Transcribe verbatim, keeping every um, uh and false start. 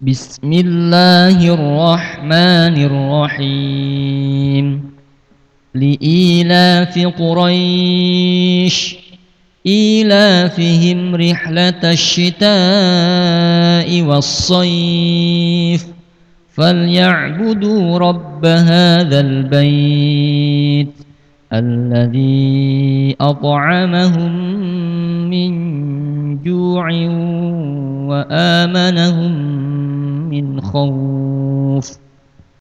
بسم الله الرحمن الرحيم لإيلاف قريش إيلافهم رحلة الشتاء والصيف فليعبدوا رب هذا البيت الذي أطعمهم من جوع وآمنهم من خوف.